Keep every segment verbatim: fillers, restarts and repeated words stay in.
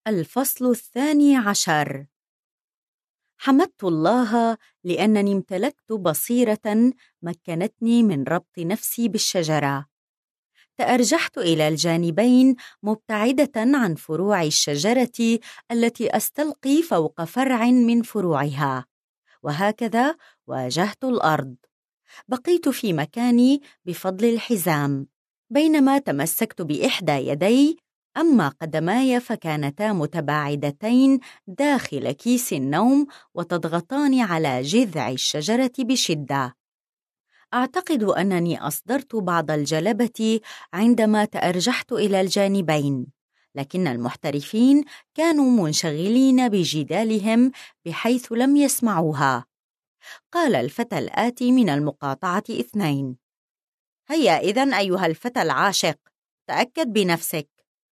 الفصل الثاني عشر. حمدت الله لأنني امتلكت بصيرة مكنتني من ربط نفسي بالشجرة. تأرجحت إلى الجانبين مبتعدة عن فروع الشجرة التي أستلقي فوق فرع من فروعها، وهكذا واجهت الأرض. بقيت في مكاني بفضل الحزام، بينما تمسكت بإحدى يدي، أما قدماي فكانتا متباعدتين داخل كيس النوم وتضغطان على جذع الشجرة بشدة. أعتقد أنني أصدرت بعض الجلبة عندما تأرجحت إلى الجانبين، لكن المحترفين كانوا منشغلين بجدالهم بحيث لم يسمعوها. قال الفتى الآتي من المقاطعة اثنين: هيا إذن أيها الفتى العاشق، تأكد بنفسك.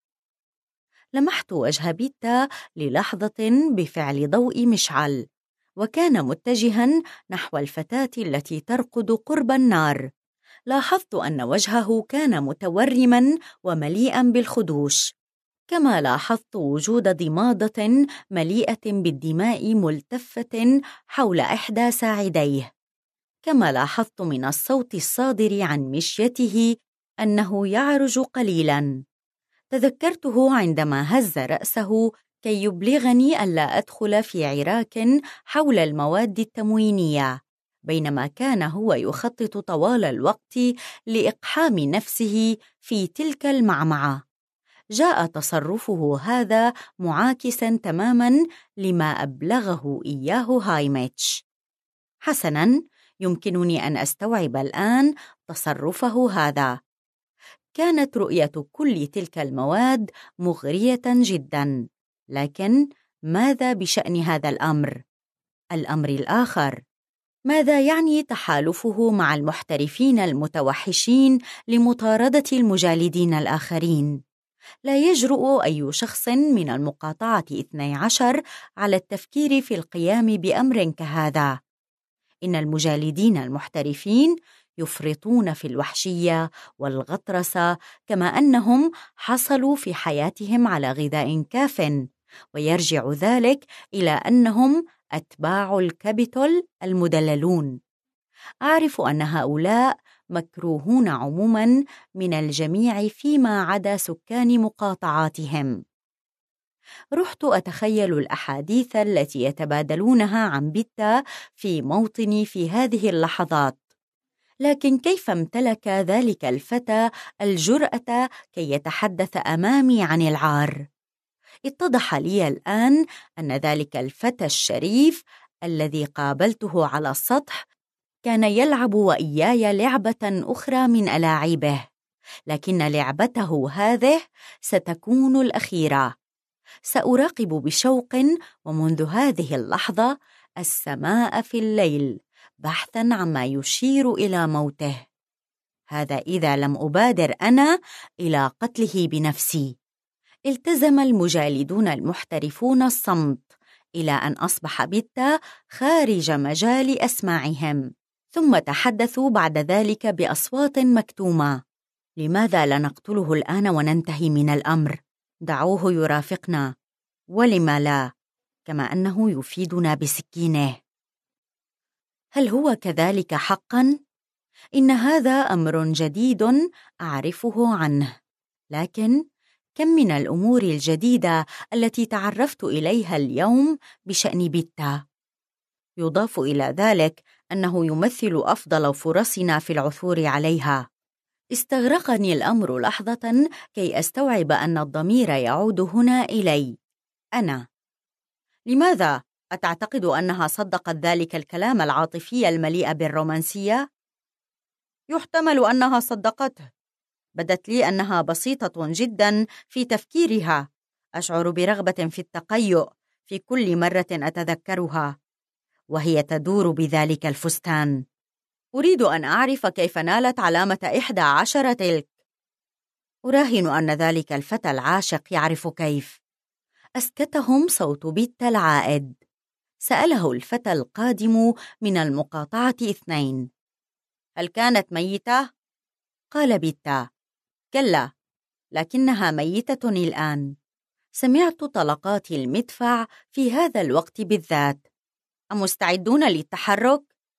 لمحت وجه بيتا للحظة بفعل ضوء مشعل، وكان متجها نحو الفتاة التي ترقد قرب النار. لاحظت أن وجهه كان متورما ومليئا بالخدوش، كما لاحظت وجود ضمادة مليئة بالدماء ملتفة حول إحدى ساعديه، كما لاحظت من الصوت الصادر عن مشيته أنه يعرج قليلا. تذكرته عندما هز رأسه كي يبلغني ألا أدخل في عراك حول المواد التموينية، بينما كان هو يخطط طوال الوقت لإقحام نفسه في تلك المعمعة. جاء تصرفه هذا معاكسا تماما لما أبلغه إياه هايميتش. حسنا، يمكنني أن أستوعب الآن تصرفه هذا. كانت رؤية كل تلك المواد مغرية جدا، لكن ماذا بشأن هذا الأمر؟ الأمر الآخر، ماذا يعني تحالفه مع المحترفين المتوحشين لمطاردة المجالدين الآخرين؟ لا يجرؤ أي شخص من المقاطعة اثني عشر على التفكير في القيام بأمر كهذا. إن المجالدين المحترفين يفرطون في الوحشية والغطرسة، كما أنهم حصلوا في حياتهم على غذاء كاف، ويرجع ذلك إلى أنهم أتباع الكابيتول المدللون. أعرف أن هؤلاء مكروهون عموما من الجميع فيما عدا سكان مقاطعاتهم. رحت أتخيل الأحاديث التي يتبادلونها عن بيتا في موطني في هذه اللحظات، لكن كيف امتلك ذلك الفتى الجرأة كي يتحدث أمامي عن العار؟ اتضح لي الآن أن ذلك الفتى الشريف الذي قابلته على السطح كان يلعب وإياي لعبة أخرى من ألاعيبه، لكن لعبته هذه ستكون الأخيرة. سأراقب بشوق ومنذ هذه اللحظة السماء في الليل بحثاً عما يشير إلى موته، هذا إذا لم أبادر أنا إلى قتله بنفسي. التزم المجالدون المحترفون الصمت إلى أن أصبح بيتا خارج مجال أسماعهم، ثم تحدثوا بعد ذلك بأصوات مكتومة: لماذا لا نقتله الآن وننتهي من الأمر؟ دعوه يرافقنا، ولما لا؟ كما أنه يفيدنا بسكينه. هل هو كذلك حقا؟ إن هذا أمر جديد أعرفه عنه، لكن كم من الأمور الجديدة التي تعرفت إليها اليوم بشأن بيتا. يضاف إلى ذلك أنه يمثل أفضل فرصنا في العثور عليها. استغرقني الأمر لحظة كي أستوعب أن الضمير يعود هنا إلي أنا. لماذا؟ أتعتقد أنها صدقت ذلك الكلام العاطفي المليء بالرومانسية؟ يحتمل أنها صدقته. بدت لي أنها بسيطة جدا في تفكيرها. أشعر برغبة في التقيؤ في كل مرة أتذكرها وهي تدور بذلك الفستان. أريد أن أعرف كيف نالت علامة إحدى عشر تلك. أراهن أن ذلك الفتى العاشق يعرف كيف. أسكتهم صوت بيتا العائد. سأله الفتى القادم من المقاطعة اثنين: هل كانت ميتة؟ قال بيتا: كلا، لكنها ميتة الآن. سمعت طلقات المدفع في هذا الوقت بالذات. أمستعدون للتحرك؟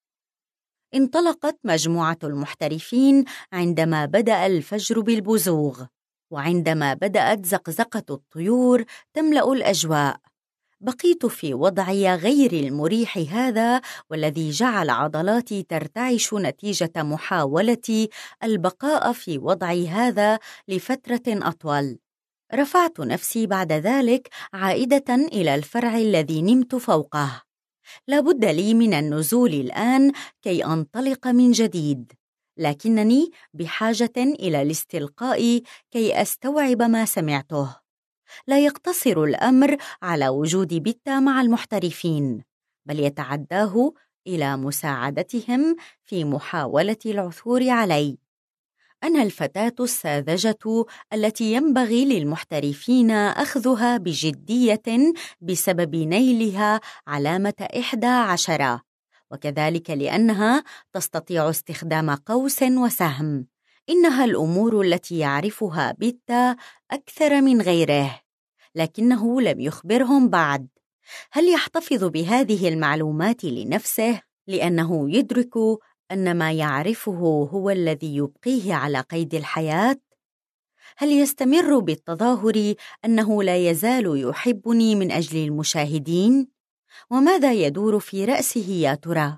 انطلقت مجموعة المحترفين عندما بدأ الفجر بالبزوغ، وعندما بدأت زقزقة الطيور تملأ الأجواء. بقيت في وضعي غير المريح هذا، والذي جعل عضلاتي ترتعش نتيجة محاولتي البقاء في وضعي هذا لفترة أطول. رفعت نفسي بعد ذلك عائدة إلى الفرع الذي نمت فوقه. لا بد لي من النزول الآن كي أنطلق من جديد، لكنني بحاجة إلى الاستلقاء كي أستوعب ما سمعته. لا يقتصر الأمر على وجود بيتا مع المحترفين، بل يتعداه إلى مساعدتهم في محاولة العثور علي. أنا الفتاة الساذجة التي ينبغي للمحترفين أخذها بجدية بسبب نيلها علامة إحدى عشرة، وكذلك لأنها تستطيع استخدام قوس وسهم. إنها الأمور التي يعرفها بيتا أكثر من غيره، لكنه لم يخبرهم بعد. هل يحتفظ بهذه المعلومات لنفسه لأنه يدرك أن ما يعرفه هو الذي يبقيه على قيد الحياة؟ هل يستمر بالتظاهر أنه لا يزال يحبني من أجل المشاهدين؟ وماذا يدور في رأسه يا ترى؟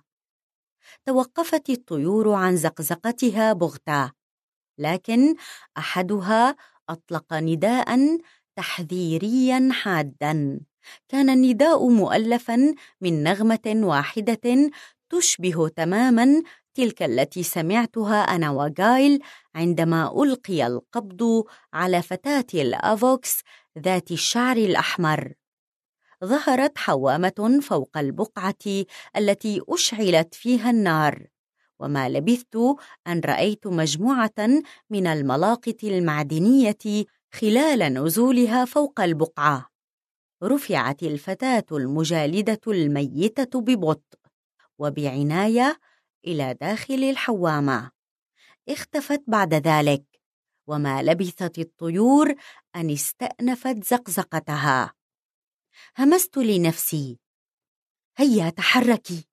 توقفت الطيور عن زقزقتها بغتة، لكن أحدها أطلق نداءً تحذيرياً حاداً. كان النداء مؤلفاً من نغمة واحدة تشبه تماماً تلك التي سمعتها أنا وغايل عندما ألقي القبض على فتاة الأفوكس ذات الشعر الأحمر. ظهرت حوامة فوق البقعة التي أشعلت فيها النار، وما لبثت أن رأيت مجموعة من الملاقط المعدنية خلال نزولها فوق البقعة. رفعت الفتاة المجالدة الميتة ببطء وبعناية إلى داخل الحوامة. اختفت بعد ذلك، وما لبثت الطيور أن استأنفت زقزقتها. همست لنفسي: هيا تحركي.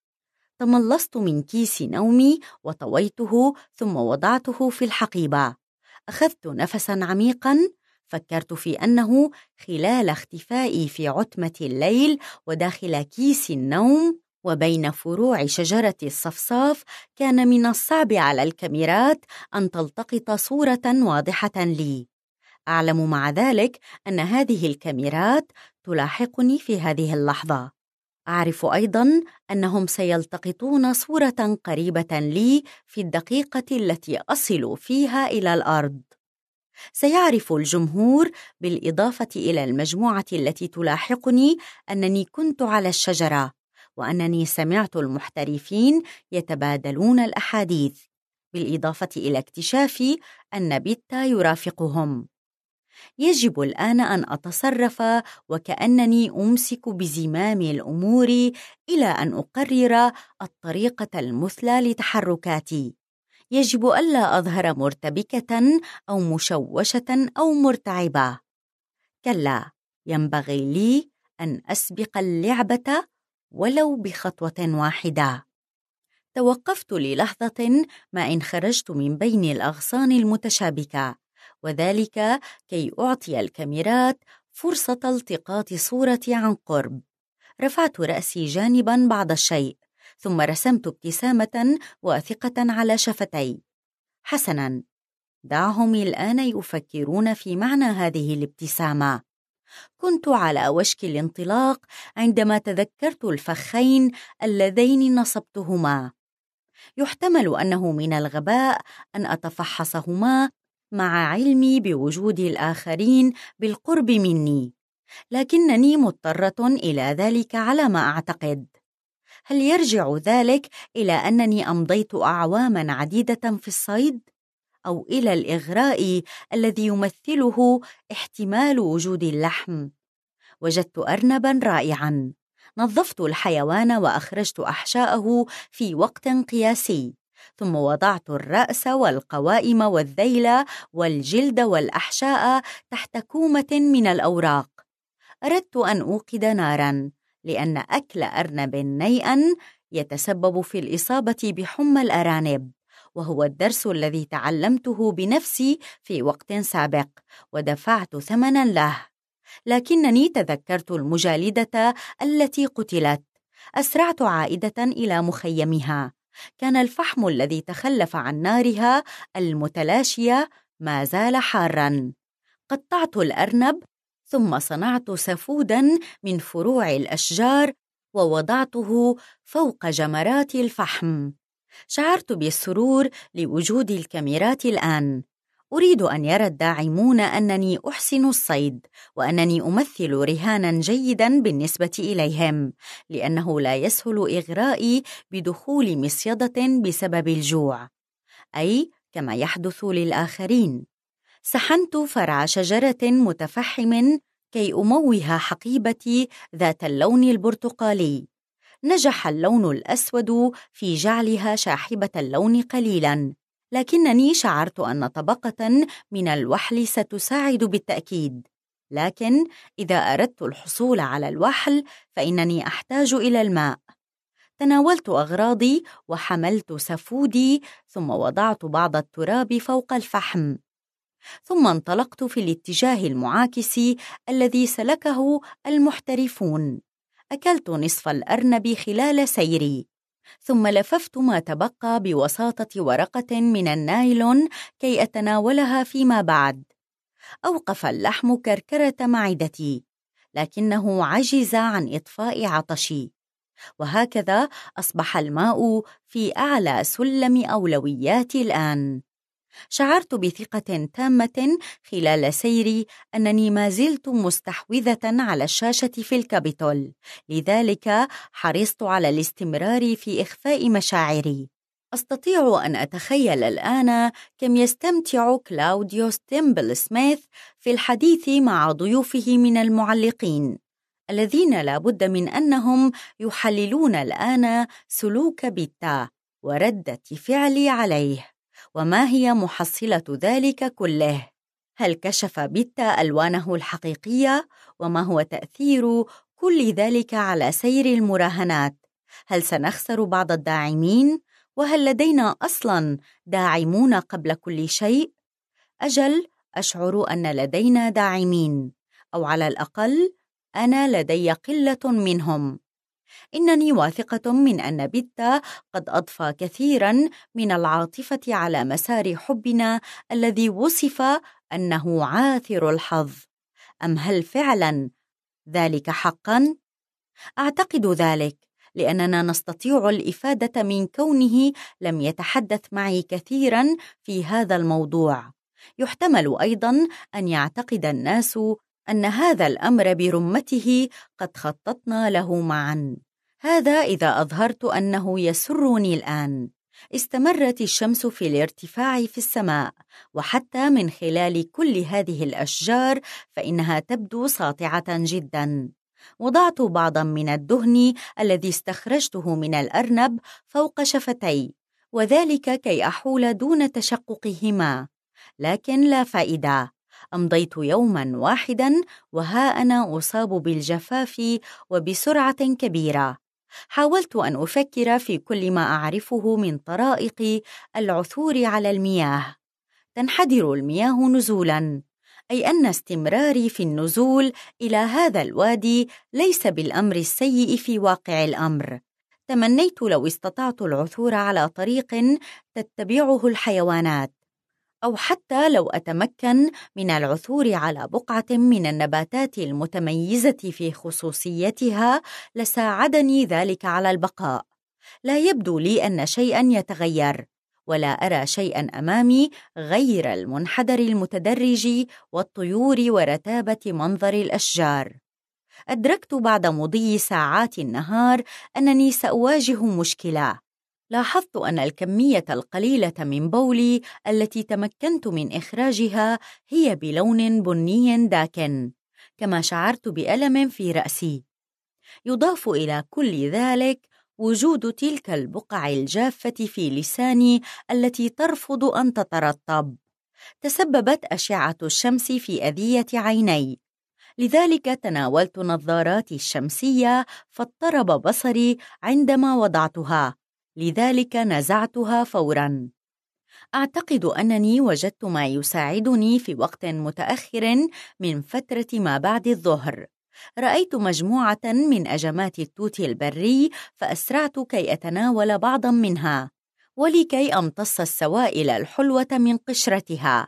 تملصت من كيس نومي وطويته ثم وضعته في الحقيبة. أخذت نفساً عميقاً. فكرت في أنه خلال اختفائي في عتمة الليل وداخل كيس النوم وبين فروع شجرة الصفصاف كان من الصعب على الكاميرات أن تلتقط صورة واضحة لي. أعلم مع ذلك أن هذه الكاميرات تلاحقني في هذه اللحظة. أعرف أيضاً أنهم سيلتقطون صورة قريبة لي في الدقيقة التي أصل فيها إلى الأرض. سيعرف الجمهور بالإضافة إلى المجموعة التي تلاحقني أنني كنت على الشجرة، وأنني سمعت المحترفين يتبادلون الأحاديث، بالإضافة إلى اكتشافي أن بيتا يرافقهم. يجب الآن أن أتصرف وكأنني أمسك بزمام الأمور إلى أن أقرر الطريقة المثلى لتحركاتي. يجب ألا أظهر مرتبكة أو مشوشة أو مرتعبة. كلا، ينبغي لي أن أسبق اللعبة ولو بخطوة واحدة. توقفت للحظة ما إن خرجت من بين الأغصان المتشابكة، وذلك كي أعطي الكاميرات فرصة التقاط صورتي عن قرب. رفعت رأسي جانباً بعض الشيء، ثم رسمت ابتسامة واثقة على شفتي. حسناً، دعهم الآن يفكرون في معنى هذه الابتسامة. كنت على وشك الانطلاق عندما تذكرت الفخين اللذين نصبتهما. يحتمل أنه من الغباء أن أتفحصهما مع علمي بوجود الآخرين بالقرب مني، لكنني مضطرة إلى ذلك على ما أعتقد. هل يرجع ذلك إلى أنني أمضيت أعواماً عديدة في الصيد؟ أو إلى الإغراء الذي يمثله احتمال وجود اللحم؟ وجدت أرنباً رائعاً. نظفت الحيوان وأخرجت أحشاءه في وقت قياسي، ثم وضعت الرأس والقوائم والذيل والجلد والأحشاء تحت كومة من الأوراق. أردت أن أوقد ناراً، لأن أكل أرنب نيئاً يتسبب في الإصابة بحمى الأرانب، وهو الدرس الذي تعلمته بنفسي في وقت سابق ودفعت ثمناً له. لكنني تذكرت المجالدة التي قتلت. أسرعت عائدة إلى مخيمها. كان الفحم الذي تخلف عن نارها المتلاشية ما زال حاراً. قطعت الأرنب ثم صنعت سفوداً من فروع الأشجار ووضعته فوق جمرات الفحم. شعرت بالسرور لوجود الكاميرات الآن. أريد أن يرى الداعمون أنني أحسن الصيد، وأنني أمثل رهاناً جيداً بالنسبة إليهم، لأنه لا يسهل إغرائي بدخول مصيدة بسبب الجوع، أي كما يحدث للآخرين. سحنت فرع شجرة متفحم كي أموه حقيبتي ذات اللون البرتقالي. نجح اللون الأسود في جعلها شاحبة اللون قليلاً، لكنني شعرت أن طبقة من الوحل ستساعد بالتأكيد. لكن إذا أردت الحصول على الوحل فإنني أحتاج إلى الماء. تناولت أغراضي وحملت سفودي، ثم وضعت بعض التراب فوق الفحم، ثم انطلقت في الاتجاه المعاكس الذي سلكه المحترفون. أكلت نصف الأرنب خلال سيري، ثم لففت ما تبقى بوساطة ورقة من النايلون كي أتناولها فيما بعد. أوقف اللحم كركرة معدتي، لكنه عجز عن إطفاء عطشي، وهكذا أصبح الماء في أعلى سلم أولوياتي الآن. شعرت بثقة تامة خلال سيري أنني ما زلت مستحوذة على الشاشة في الكابيتول، لذلك حرصت على الاستمرار في إخفاء مشاعري. أستطيع أن أتخيل الآن كم يستمتع كلاوديوس تيمبل سميث في الحديث مع ضيوفه من المعلقين، الذين لا بد من أنهم يحللون الآن سلوك بيتا وردة فعلي عليه. وما هي محصلة ذلك كله؟ هل كشف بيتا ألوانه الحقيقية؟ وما هو تأثير كل ذلك على سير المراهنات؟ هل سنخسر بعض الداعمين؟ وهل لدينا أصلاً داعمون قبل كل شيء؟ أجل، أشعر أن لدينا داعمين، أو على الأقل أنا لدي قلة منهم. إنني واثقة من أن بيتا قد أضفى كثيراً من العاطفة على مسار حبنا الذي وصف أنه عاثر الحظ. أم هل فعلاً ذلك حقاً؟ أعتقد ذلك، لأننا نستطيع الإفادة من كونه لم يتحدث معي كثيراً في هذا الموضوع. يحتمل أيضاً أن يعتقد الناس أن هذا الأمر برمته قد خططنا له معاً. هذا إذا أظهرت أنه يسرني الآن. استمرت الشمس في الارتفاع في السماء، وحتى من خلال كل هذه الأشجار فإنها تبدو ساطعة جداً. وضعت بعضاً من الدهن الذي استخرجته من الأرنب فوق شفتي، وذلك كي أحول دون تشققهما، لكن لا فائدة. أمضيت يوماً واحداً وها أنا أصاب بالجفاف وبسرعة كبيرة. حاولت أن أفكر في كل ما أعرفه من طرائق العثور على المياه. تنحدر المياه نزولاً، أي أن استمراري في النزول إلى هذا الوادي ليس بالأمر السيء في واقع الأمر. تمنيت لو استطعت العثور على طريق تتبعه الحيوانات، أو حتى لو أتمكن من العثور على بقعة من النباتات المتميزة في خصوصيتها لساعدني ذلك على البقاء. لا يبدو لي أن شيئاً يتغير، ولا أرى شيئاً أمامي غير المنحدر المتدرج والطيور ورتابة منظر الأشجار. أدركت بعد مضي ساعات النهار أنني سأواجه مشكلة. لاحظت أن الكمية القليلة من بولي التي تمكنت من إخراجها هي بلون بني داكن، كما شعرت بألم في رأسي. يضاف إلى كل ذلك وجود تلك البقع الجافة في لساني التي ترفض أن تترطب. تسببت أشعة الشمس في أذية عيني، لذلك تناولت نظاراتي الشمسية فاضطرب بصري عندما وضعتها، لذلك نزعتها فوراً. أعتقد أنني وجدت ما يساعدني في وقت متأخر من فترة ما بعد الظهر. رأيت مجموعة من أجمات التوت البري فأسرعت كي أتناول بعضاً منها ولكي أمتص السوائل الحلوة من قشرتها،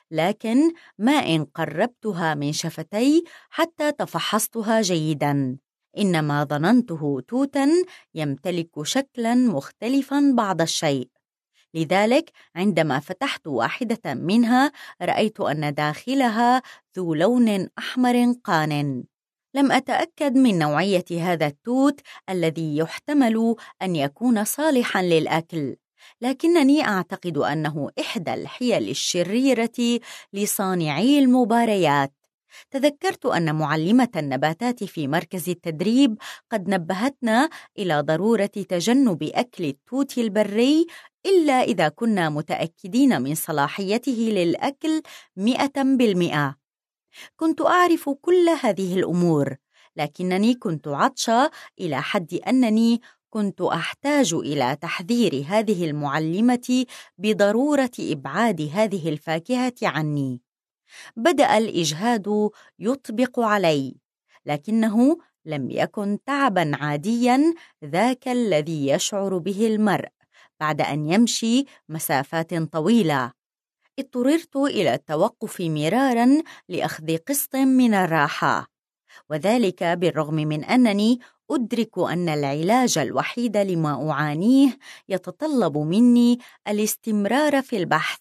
لكن ما إن قربتها من شفتي حتى تفحصتها جيداً، إنما ظننته توتاً يمتلك شكلاً مختلفاً بعض الشيء. لذلك عندما فتحت واحدة منها رأيت أن داخلها ذو لون أحمر قان. لم أتأكد من نوعية هذا التوت الذي يحتمل أن يكون صالحاً للأكل، لكنني أعتقد أنه إحدى الحيل الشريرة لصانعي المباريات. تذكرت أن معلمة النباتات في مركز التدريب قد نبهتنا إلى ضرورة تجنب أكل التوت البري إلا إذا كنا متأكدين من صلاحيته للأكل مئة بالمئة. كنت أعرف كل هذه الأمور، لكنني كنت عطشة إلى حد أنني كنت أحتاج إلى تحذير هذه المعلمة بضرورة إبعاد هذه الفاكهة عني. بدأ الإجهاد يطبق علي، لكنه لم يكن تعباً عادياً ذاك الذي يشعر به المرء بعد أن يمشي مسافات طويلة. اضطررت إلى التوقف مراراً لأخذ قسط من الراحة، وذلك بالرغم من أنني أدرك أن العلاج الوحيد لما أعانيه يتطلب مني الاستمرار في البحث.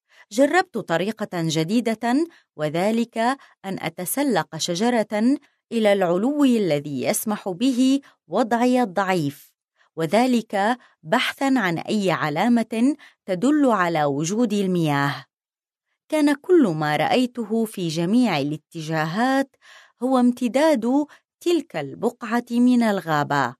جربت طريقة جديدة، وذلك أن أتسلق شجرة إلى العلو الذي يسمح به وضعي الضعيف، وذلك بحثاً عن أي علامة تدل على وجود المياه. كان كل ما رأيته في جميع الاتجاهات هو امتداد تلك البقعة من الغابة.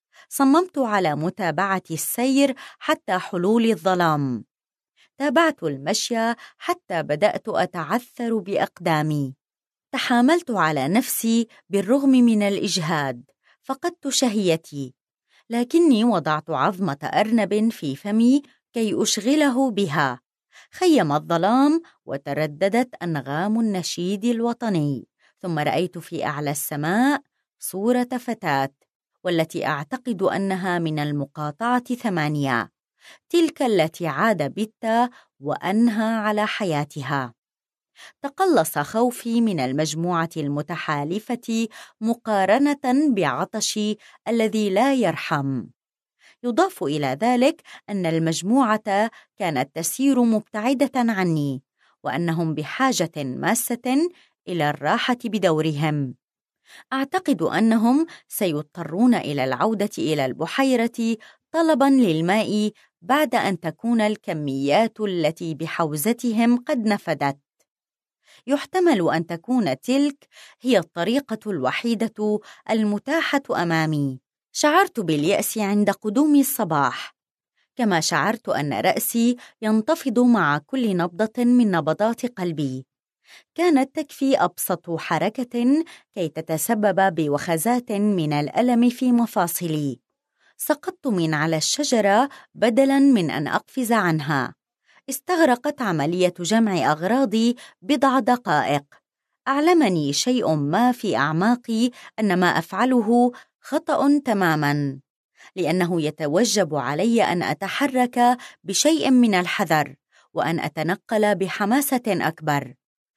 صممت على متابعة السير حتى حلول الظلام. تابعت المشي حتى بدأت أتعثر بأقدامي. تحاملت على نفسي بالرغم من الإجهاد، فقدت شهيتي، لكني وضعت عظمة أرنب في فمي كي أشغله بها. خيم الظلام وترددت أنغام النشيد الوطني، ثم رأيت في أعلى السماء صورة فتاة، والتي أعتقد أنها من المقاطعة ثمانية، تلك التي عاد بت وأنهى على حياتها. تقلص خوفي من المجموعة المتحالفة مقارنة بعطشي الذي لا يرحم. يضاف إلى ذلك أن المجموعة كانت تسير مبتعدة عني، وأنهم بحاجة ماسة إلى الراحة بدورهم. أعتقد أنهم سيضطرون إلى العودة إلى البحيرة طلباً للماء بعد أن تكون الكميات التي بحوزتهم قد نفدت. يحتمل أن تكون تلك هي الطريقة الوحيدة المتاحة أمامي. شعرت باليأس عند قدوم الصباح، كما شعرت أن رأسي ينتفض مع كل نبضة من نبضات قلبي. كانت تكفي أبسط حركة كي تتسبب بوخزات من الألم في مفاصلي. سقطت من على الشجرة بدلاً من أن أقفز عنها. استغرقت عملية جمع أغراضي بضع دقائق. أعلمني شيء ما في أعماقي أن ما أفعله خطأ تماماً، لأنه يتوجب علي أن أتحرك بشيء من الحذر وأن أتنقل بحماسة أكبر،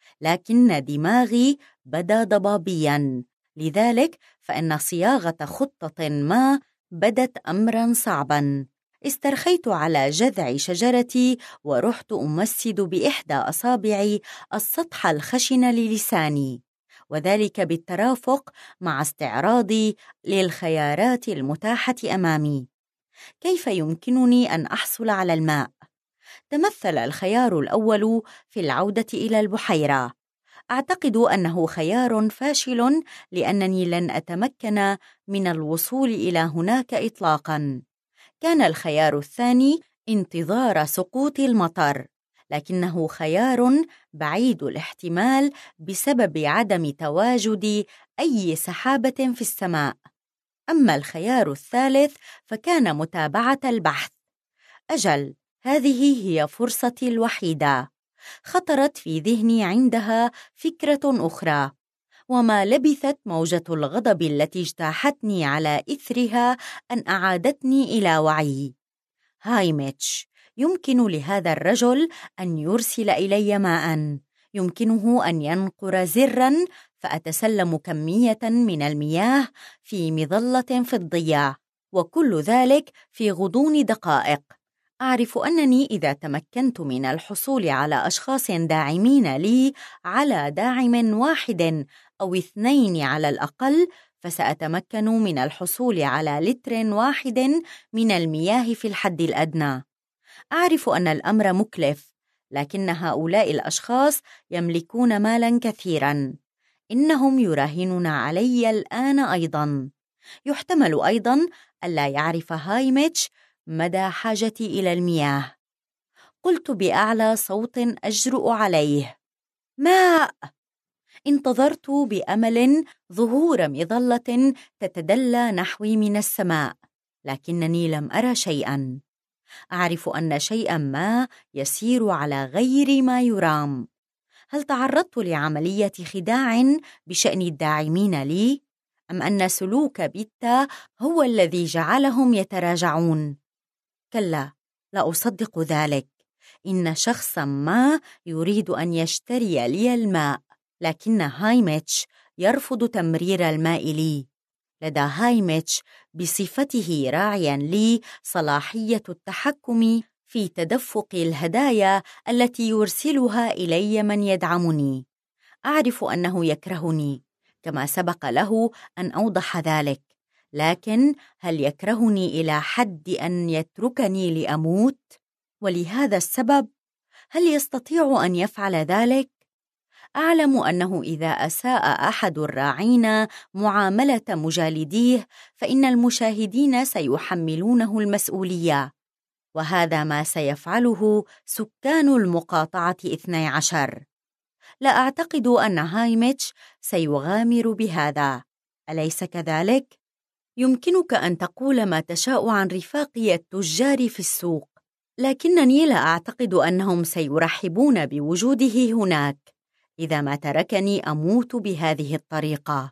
لكن دماغي بدا ضبابياً، لذلك فإن صياغة خطة ما بدت أمراً صعباً. استرخيت على جذع شجرتي ورحت أمسد بإحدى أصابعي السطح الخشن للساني، وذلك بالترافق مع استعراضي للخيارات المتاحة أمامي. كيف يمكنني أن أحصل على الماء؟ تمثل الخيار الأول في العودة إلى البحيرة. أعتقد أنه خيار فاشل لأنني لن أتمكن من الوصول إلى هناك إطلاقاً. كان الخيار الثاني انتظار سقوط المطر، لكنه خيار بعيد الاحتمال بسبب عدم تواجد أي سحابة في السماء. أما الخيار الثالث فكان متابعة البحث. أجل، هذه هي فرصتي الوحيدة. خطرت في ذهني عندها فكرة أخرى، وما لبثت موجة الغضب التي اجتاحتني على إثرها أن أعادتني إلى وعي. هايميتش، يمكن لهذا الرجل أن يرسل إلي ماء، يمكنه أن ينقر زراً فأتسلم كمية من المياه في مظلة فضية، وكل ذلك في غضون دقائق. أعرف أنني إذا تمكنت من الحصول على أشخاص داعمين لي، على داعم واحد أو اثنين على الأقل، فسأتمكن من الحصول على لتر واحد من المياه في الحد الأدنى. أعرف أن الأمر مكلف، لكن هؤلاء الأشخاص يملكون مالاً كثيراً. إنهم يراهنون علي الآن أيضاً. يحتمل أيضاً ألا يعرف هايميتش مدى حاجتي إلى المياه. قلت بأعلى صوت أجرؤ عليه: ماء! انتظرت بأمل ظهور مظلة تتدلى نحوي من السماء، لكنني لم أرى شيئاً. أعرف أن شيئاً ما يسير على غير ما يرام. هل تعرضت لعملية خداع بشأن الداعمين لي؟ أم أن سلوك بيتا هو الذي جعلهم يتراجعون؟ كلا، لا أصدق ذلك. إن شخصاً ما يريد أن يشتري لي الماء، لكن هايميتش يرفض تمرير الماء لي. لدى هايميتش بصفته راعياً لي صلاحية التحكم في تدفق الهدايا التي يرسلها إلي من يدعمني. أعرف أنه يكرهني، كما سبق له أن أوضح ذلك، لكن هل يكرهني إلى حد أن يتركني لأموت؟ ولهذا السبب هل يستطيع أن يفعل ذلك؟ أعلم أنه إذا أساء أحد الراعين معاملة مجالديه فإن المشاهدين سيحملونه المسؤولية، وهذا ما سيفعله سكان المقاطعة اثني عشر. لا أعتقد أن هايميتش سيغامر بهذا، أليس كذلك؟ يمكنك أن تقول ما تشاء عن رفاقي التجار في السوق، لكنني لا أعتقد أنهم سيرحبون بوجوده هناك إذا ما تركني أموت بهذه الطريقة.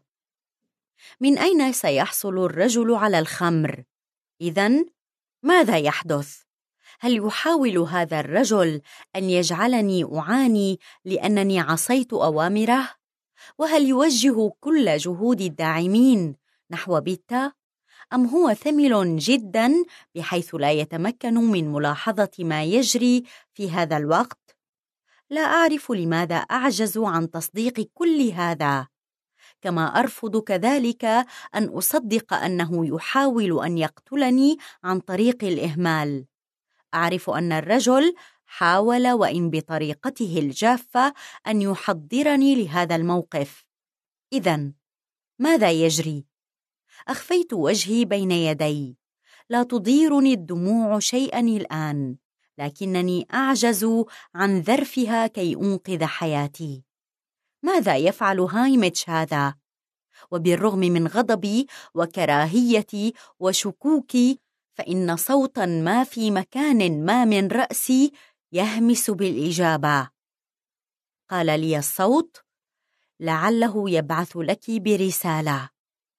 من أين سيحصل الرجل على الخمر؟ إذن ماذا يحدث؟ هل يحاول هذا الرجل أن يجعلني أعاني لأنني عصيت أوامره؟ وهل يوجه كل جهود الداعمين نحو بيتا؟ أم هو ثمل جداً بحيث لا يتمكن من ملاحظة ما يجري في هذا الوقت؟ لا أعرف لماذا أعجز عن تصديق كل هذا، كما أرفض كذلك أن أصدق أنه يحاول أن يقتلني عن طريق الإهمال. أعرف أن الرجل حاول، وإن بطريقته الجافة، أن يحضرني لهذا الموقف. إذن ماذا يجري؟ أخفيت وجهي بين يدي. لا تضيرني الدموع شيئاً الآن، لكنني أعجز عن ذرفها كي أنقذ حياتي. ماذا يفعل هايميتش هذا؟ وبالرغم من غضبي وكراهيتي وشكوكي، فإن صوتاً ما في مكان ما من رأسي يهمس بالإجابة. قال لي الصوت: لعله يبعث لك برسالة.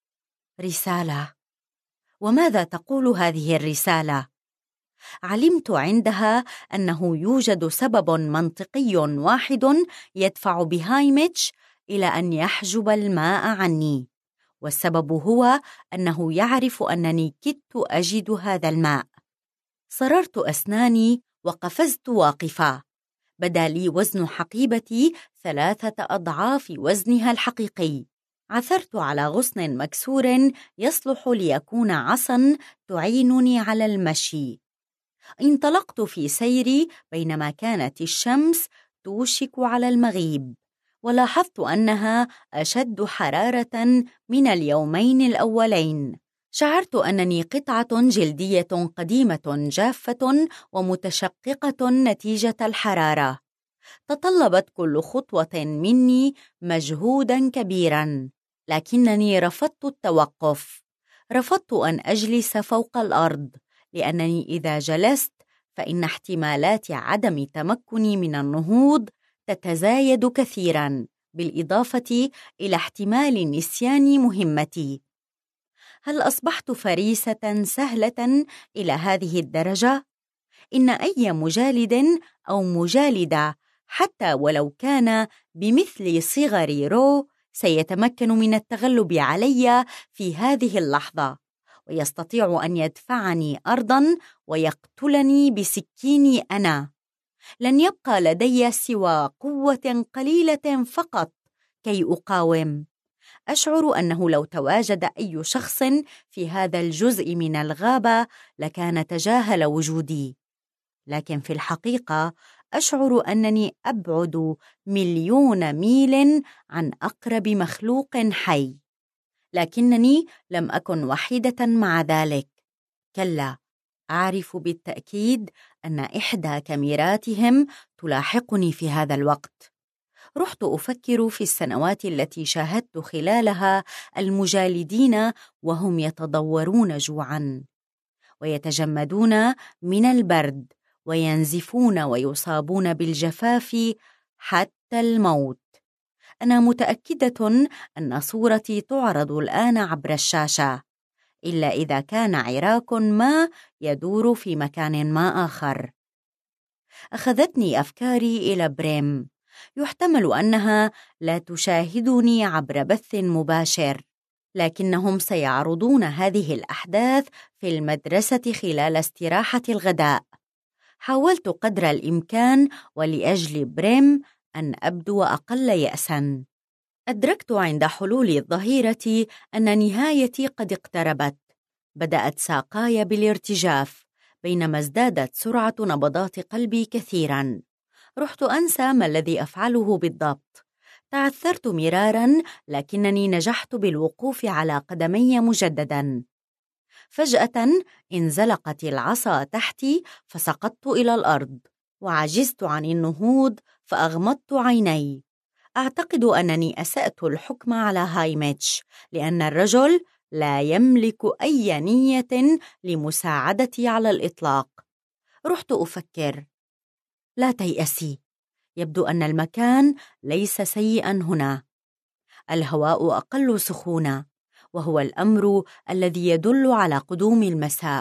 رسالة؟ وماذا تقول هذه الرسالة؟ علمت عندها أنه يوجد سبب منطقي واحد يدفع بهايميتش إلى أن يحجب الماء عني، والسبب هو أنه يعرف أنني كدت أجد هذا الماء. صررت أسناني وقفزت واقفة. بدا لي وزن حقيبتي ثلاثة أضعاف وزنها الحقيقي. عثرت على غصن مكسور يصلح ليكون عصا تعينني على المشي. انطلقت في سيري بينما كانت الشمس توشك على المغيب، ولاحظت أنها أشد حرارة من اليومين الأولين. شعرت أنني قطعة جلدية قديمة جافة ومتشققة نتيجة الحرارة. تطلبت كل خطوة مني مجهوداً كبيراً، لكنني رفضت التوقف. رفضت أن أجلس فوق الأرض، لأنني إذا جلست فإن احتمالات عدم تمكني من النهوض تتزايد كثيراً، بالإضافة إلى احتمال نسيان مهمتي. هل أصبحت فريسة سهلة إلى هذه الدرجة؟ إن أي مجالد أو مجالدة، حتى ولو كان بمثل صغر رو، سيتمكن من التغلب علي في هذه اللحظة، ويستطيع أن يدفعني أرضاً ويقتلني بسكيني أنا. لن يبقى لدي سوى قوة قليلة فقط كي أقاوم. أشعر أنه لو تواجد أي شخص في هذا الجزء من الغابة لكان تجاهل وجودي، لكن في الحقيقة أشعر أنني أبعد مليون ميل عن أقرب مخلوق حي. لكنني لم أكن وحيدة مع ذلك. كلا، أعرف بالتأكيد أن إحدى كاميراتهم تلاحقني في هذا الوقت. رحت أفكر في السنوات التي شاهدت خلالها المجالدين وهم يتضورون جوعاً ويتجمدون من البرد وينزفون ويصابون بالجفاف حتى الموت. أنا متأكدة أن صورتي تعرض الآن عبر الشاشة، إلا إذا كان عراك ما يدور في مكان ما آخر. أخذتني أفكاري إلى بريم. يحتمل أنها لا تشاهدني عبر بث مباشر، لكنهم سيعرضون هذه الأحداث في المدرسة خلال استراحة الغداء. حاولت قدر الإمكان ولأجل بريم أن أبدو أقل يأساً. أدركت عند حلول الظهيرة أن نهايتي قد اقتربت. بدأت ساقاي بالارتجاف، بينما ازدادت سرعة نبضات قلبي كثيراً. رحت أنسى ما الذي أفعله بالضبط. تعثرت مراراً، لكنني نجحت بالوقوف على قدمي مجدداً. فجأة انزلقت العصا تحتي فسقطت إلى الأرض، وعجزت عن النهوض فأغمضت عيني. أعتقد أنني أسأت الحكم على هايميتش، لأن الرجل لا يملك أي نية لمساعدتي على الإطلاق. رحت أفكر: لا تيأسي، يبدو أن المكان ليس سيئاً هنا. الهواء أقل سخونة، وهو الأمر الذي يدل على قدوم المساء.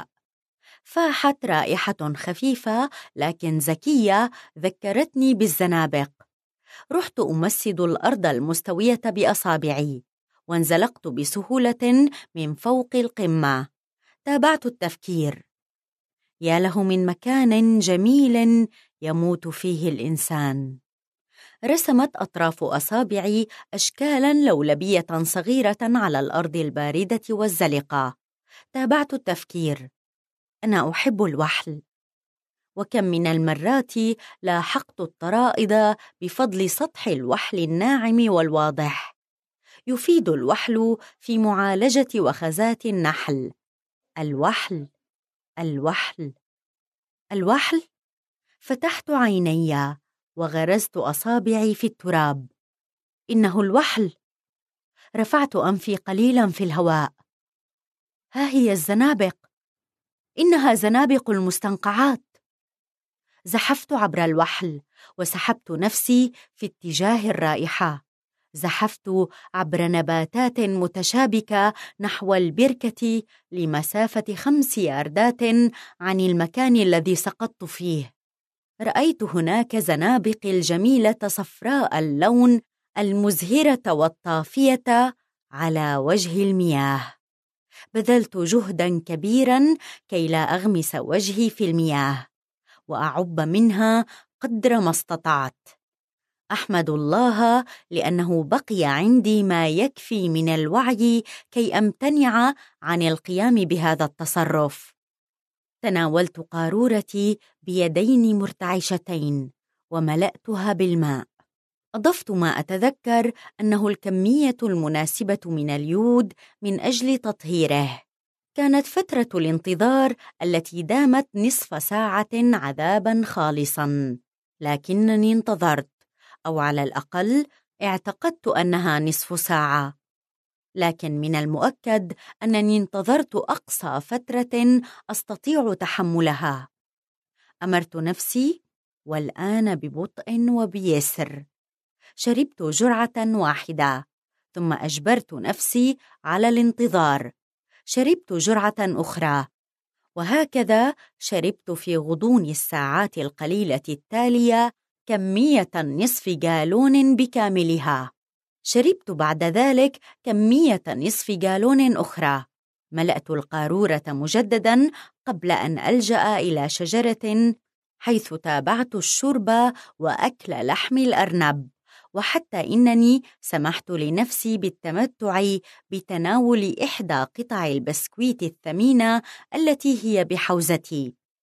فاحت رائحة خفيفة لكن ذكية ذكرتني بالزنابق. رحت أمسد الأرض المستوية بأصابعي، وانزلقت بسهولة من فوق القمة. تابعت التفكير. يا له من مكان جميل يموت فيه الإنسان. رسمت أطراف أصابعي أشكالاً لولبية صغيرة على الأرض الباردة والزلقة. تابعت التفكير. أنا أحب الوحل، وكم من المرات لاحقت الطرائد بفضل سطح الوحل الناعم والواضح. يفيد الوحل في معالجة وخزات النحل. الوحل، الوحل، الوحل. فتحت عيني وغرزت أصابعي في التراب. إنه الوحل. رفعت أنفي قليلاً في الهواء. ها هي الزنابق. إنها زنابق المستنقعات. زحفت عبر الوحل وسحبت نفسي في اتجاه الرائحة. زحفت عبر نباتات متشابكة نحو البركة لمسافة خمس ياردات عن المكان الذي سقطت فيه. رأيت هناك زنابق الجميلة صفراء اللون المزهرة والطافية على وجه المياه. بذلت جهداً كبيراً كي لا أغمس وجهي في المياه وأعب منها قدر ما استطعت. أحمد الله لأنه بقي عندي ما يكفي من الوعي كي أمتنع عن القيام بهذا التصرف. تناولت قارورتي بيدين مرتعشتين وملأتها بالماء. أضفت ما أتذكر أنه الكمية المناسبة من اليود من أجل تطهيره. كانت فترة الانتظار التي دامت نصف ساعة عذاباً خالصاً، لكنني انتظرت، أو على الأقل اعتقدت أنها نصف ساعة، لكن من المؤكد أنني انتظرت أقصى فترة أستطيع تحملها. أمرت نفسي: والآن ببطء وبيسر. شربت جرعة واحدة، ثم أجبرت نفسي على الانتظار. شربت جرعة أخرى، وهكذا شربت في غضون الساعات القليلة التالية كمية نصف جالون بكاملها. شربت بعد ذلك كمية نصف جالون أخرى. ملأت القارورة مجدداً قبل أن ألجأ إلى شجرة، حيث تابعت الشرب وأكل لحم الأرنب، وحتى إنني سمحت لنفسي بالتمتع بتناول إحدى قطع البسكويت الثمينة التي هي بحوزتي.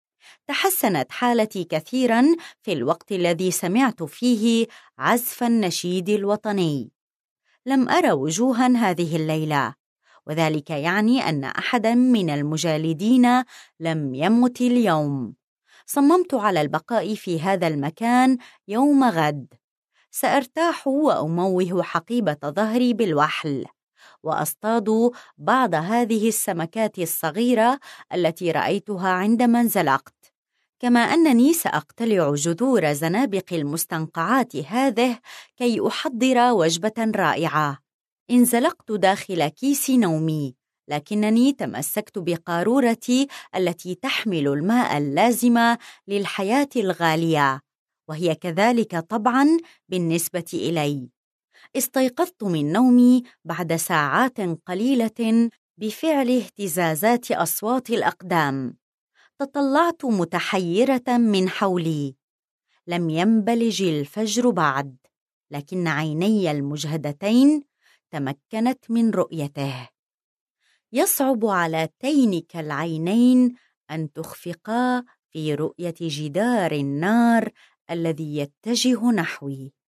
تحسنت حالتي كثيراً في الوقت الذي سمعت فيه عزف النشيد الوطني. لم أرى وجوهاً هذه الليلة، وذلك يعني أن أحداً من المجالدين لم يمت اليوم. صممت على البقاء في هذا المكان يوم غد. سأرتاح وأموه حقيبة ظهري بالوحل، وأصطاد بعض هذه السمكات الصغيرة التي رأيتها عندما انزلقت، كما أنني سأقتلع جذور زنابق المستنقعات هذه كي أحضر وجبة رائعة. انزلقت داخل كيس نومي، لكنني تمسكت بقارورتي التي تحمل الماء اللازم للحياة الغالية، وهي كذلك طبعاً بالنسبة إلي. استيقظت من نومي بعد ساعات قليلة بفعل اهتزازات أصوات الأقدام. تطلعت متحيرة من حولي. لم ينبلج الفجر بعد، لكن عيني المجهدتين تمكنت من رؤيته. يصعب على تينك العينين أن تخفقا في رؤية جدار النار الذي يتجه نحوي.